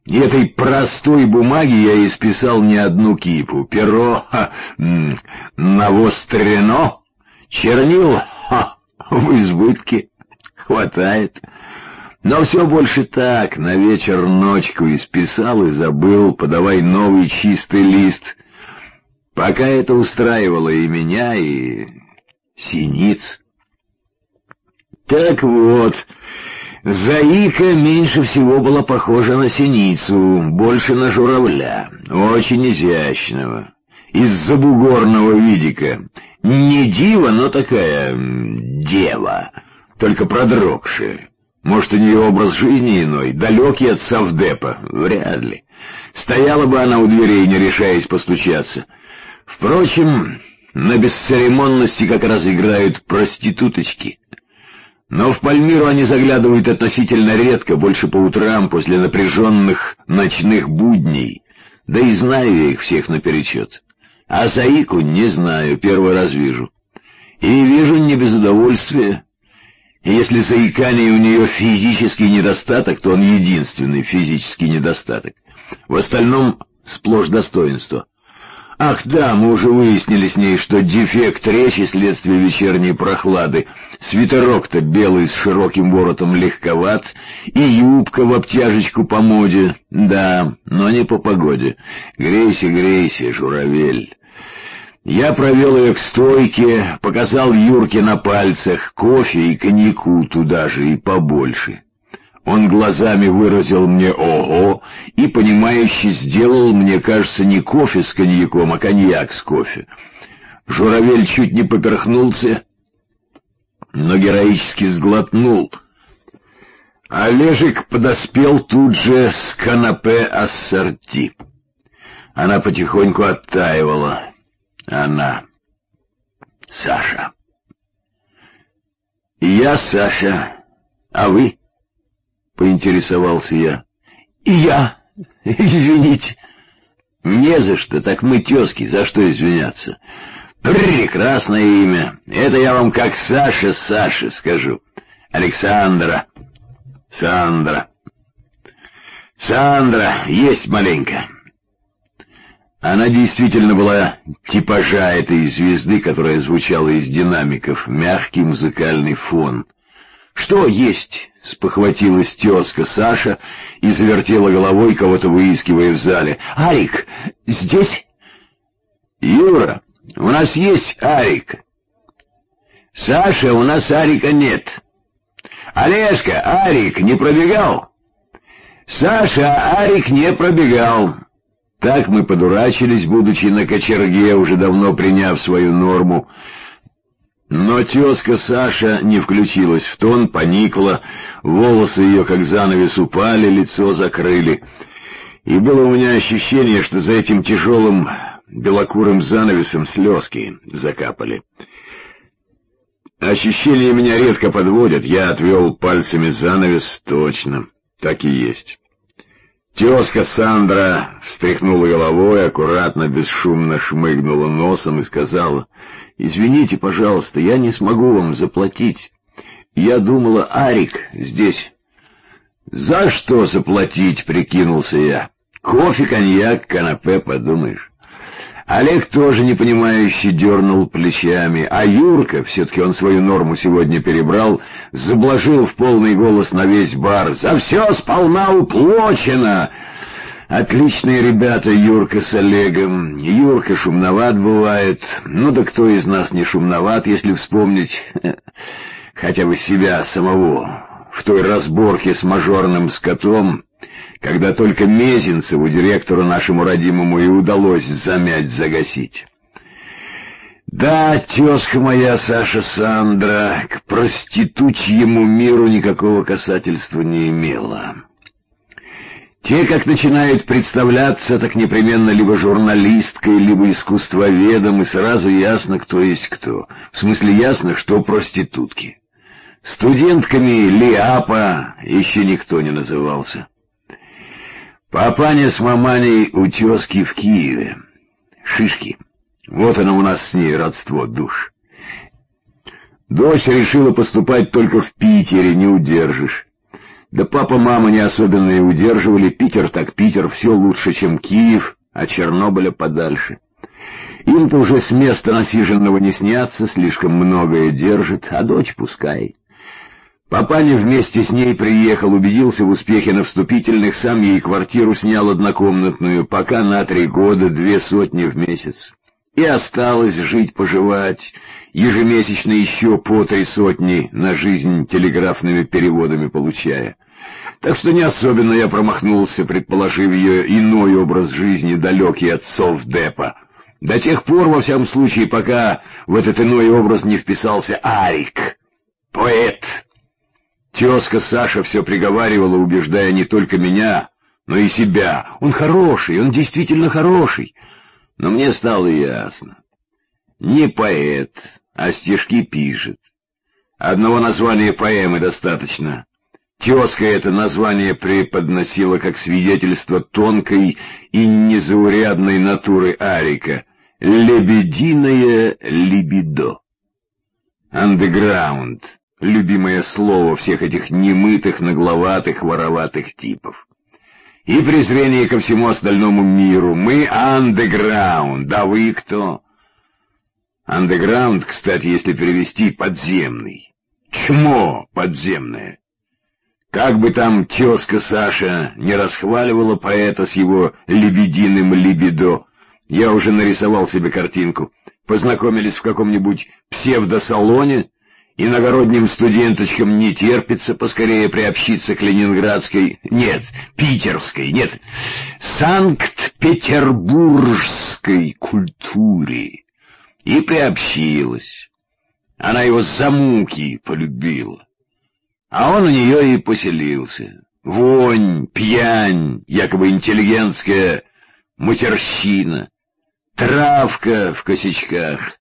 И этой простой бумаги я исписал не одну кипу. Перо навострено, чернил в избытке, хватает. Но все больше так, на вечер-ночку исписал и забыл, подавай новый чистый лист. Пока это устраивало и меня, и синиц. Так вот, Заика меньше всего была похожа на синицу, больше на журавля, очень изящного, из забугорного видика. Не дива, но такая дева, только продрогшая. Может, у нее образ жизни иной, далекий от совдепа, вряд ли. Стояла бы она у дверей, не решаясь постучаться. Впрочем, на бесцеремонности как раз играют проституточки. Но в Пальмиру они заглядывают относительно редко, больше по утрам, после напряженных ночных будней. Да и знаю я их всех наперечет. А Заику не знаю, первый раз вижу. И вижу не без удовольствия. И если заикание у нее физический недостаток, то он единственный физический недостаток. В остальном сплошь достоинство. Ах да, мы уже выяснили с ней, что дефект речи — следствие вечерней прохлады. Свитерок-то белый с широким воротом легковат, и юбка в обтяжечку по моде. Да, но не по погоде. Грейся, грейся, журавель. Я провел ее к стойке, показал Юрке на пальцах кофе и коньяку туда же и побольше. Он глазами выразил мне «ого» и, понимающе сделал, мне кажется, не кофе с коньяком, а коньяк с кофе. Журавель чуть не поперхнулся, но героически сглотнул. Олежек подоспел тут же с канапе ассорти. Она потихоньку оттаивала. Она. Саша. Я Саша. А вы? Поинтересовался я. И я. Извините. Не за что, так мы тезки, за что извиняться? Прекрасное имя. Это я вам как Саша скажу. Александра. Сандра. Сандра, есть маленько. Она действительно была типажа этой звезды, которая звучала из динамиков, мягкий музыкальный фон. «Что есть?» — спохватилась тезка Саша и завертела головой, кого-то выискивая в зале. «Арик, здесь?» «Юра, у нас есть Арик». «Саша, у нас Арика нет». «Олежка, Арик не пробегал?» «Саша, Арик не пробегал». Так мы подурачились, будучи на кочерге, уже давно приняв свою норму. Но тезка Саша не включилась в тон, поникла, волосы ее как занавес упали, лицо закрыли. И было у меня ощущение, что за этим тяжелым белокурым занавесом слезки закапали. Ощущения меня редко подводят, я отвел пальцами занавес, точно, так и есть. Тезка Сандра встряхнула головой, аккуратно, бесшумно шмыгнула носом и сказала: «Извините, пожалуйста, я не смогу вам заплатить. Я думала, Арик здесь». «За что заплатить?» — прикинулся я. «Кофе, коньяк, канапе, подумаешь». Олег тоже непонимающе дернул плечами, а Юрка, все-таки он свою норму сегодня перебрал, заблажил в полный голос на весь бар: «За все сполна уплочено!» Отличные ребята Юрка с Олегом. Юрка шумноват бывает, ну да кто из нас не шумноват, если вспомнить хотя бы себя самого в той разборке с мажорным скотом, когда только Мезенцеву, директору нашему родимому, и удалось загасить. Да, тезка моя Саша Сандра к проститутьему миру никакого касательства не имела. Те, как начинают представляться, так непременно либо журналисткой, либо искусствоведом, и сразу ясно, кто есть кто. В смысле ясно, что проститутки. Студентками Лиапа еще никто не назывался. Папаня с маманей у тезки в Киеве. Шишки. Вот оно у нас с ней родство душ. Дочь решила поступать только в Питере, не удержишь. Да папа-мама не особенно и удерживали. Питер так Питер, все лучше, чем Киев, а Чернобыля подальше. Им-то уже с места насиженного не снятся, слишком многое держит, а дочь пускай. Папаня вместе с ней приехал, убедился в успехе на вступительных, сам ей квартиру снял однокомнатную, пока на 3 года 200 в месяц. И осталось жить-поживать, ежемесячно еще по 300 на жизнь телеграфными переводами получая. Так что не особенно я промахнулся, предположив ее иной образ жизни, далекий от совдепа. До тех пор, во всяком случае, пока в этот иной образ не вписался Арик, поэт. Тезка Саша все приговаривала, убеждая не только меня, но и себя. Он хороший, он действительно хороший. Но мне стало ясно. Не поэт, а стишки пишет. Одного названия поэмы достаточно. Тезка это название преподносила как свидетельство тонкой и незаурядной натуры Арика. «Лебединое либидо». «Андеграунд» — любимое слово всех этих немытых, нагловатых, вороватых типов. И презрение ко всему остальному миру. Мы андеграунд, да вы кто? Андеграунд, кстати, если перевести, подземный. Чмо подземное. Как бы там тезка Саша не расхваливала поэта с его лебединым либидо, я уже нарисовал себе картинку. Познакомились в каком-нибудь псевдосалоне, иногородним студенточкам не терпится поскорее приобщиться к ленинградской, нет, питерской, нет, санкт-петербургской культуре. И приобщилась. Она его за муки полюбила. А он у нее и поселился. Вонь, пьянь, якобы интеллигентская матерщина, травка в косячках.